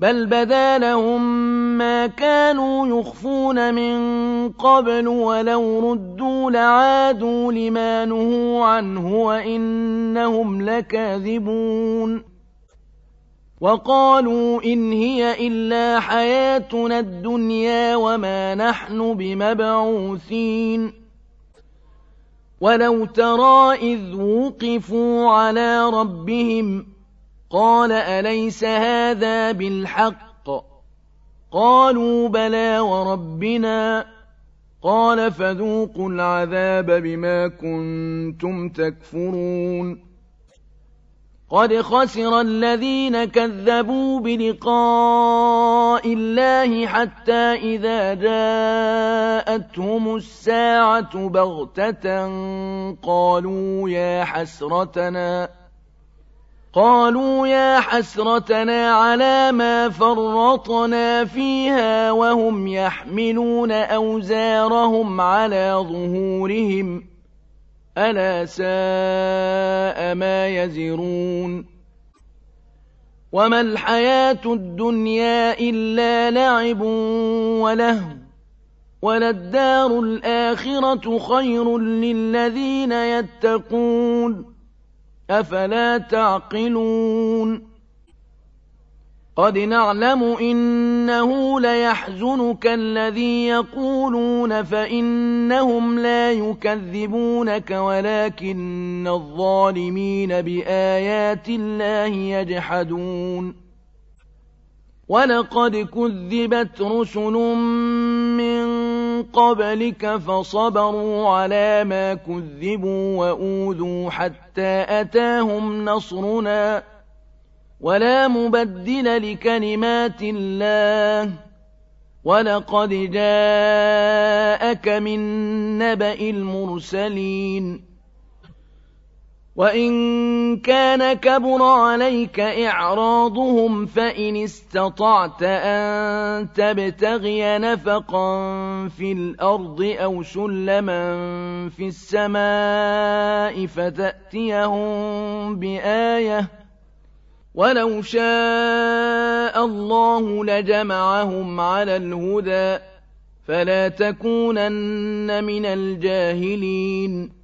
بل بدا لهم ما كانوا يخفون من قبل ولو ردوا لعادوا لما نهوا عنه وإنهم لكاذبون وقالوا إن هي إلا حياتنا الدنيا وما نحن بمبعوثين ولو ترى إذ وقفوا على ربهم قال أليس هذا بالحق قالوا بلى وربنا قال فذوقوا العذاب بما كنتم تكفرون قد خسر الذين كذبوا بلقاء الله حتى إذا جاءتهم الساعة بغتة قالوا يا حسرتنا على ما فرطنا فيها وهم يحملون أوزارهم على ظهورهم ألا ساء ما يزرون وما الحياة الدنيا إلا لعب ولهو وللدار الآخرة خير للذين يتقون أفلا تعقلون قد نعلم إنه ليحزنك الذي يقولون فإنهم لا يكذبونك ولكن الظالمين بآيات الله يجحدون ولقد كذبت رسل من قبلك فصبروا على ما كذبوا وأوذوا حتى أتاهم نصرنا ولا مبدل لكلمات الله ولقد جاءك من نبأ المرسلين وإن كان كبر عليك إعراضهم فإن استطعت أن تبتغي نفقا في الأرض أو سلما في السماء فتأتيهم بآية ولو شاء الله لجمعهم على الهدى فلا تكونن من الجاهلين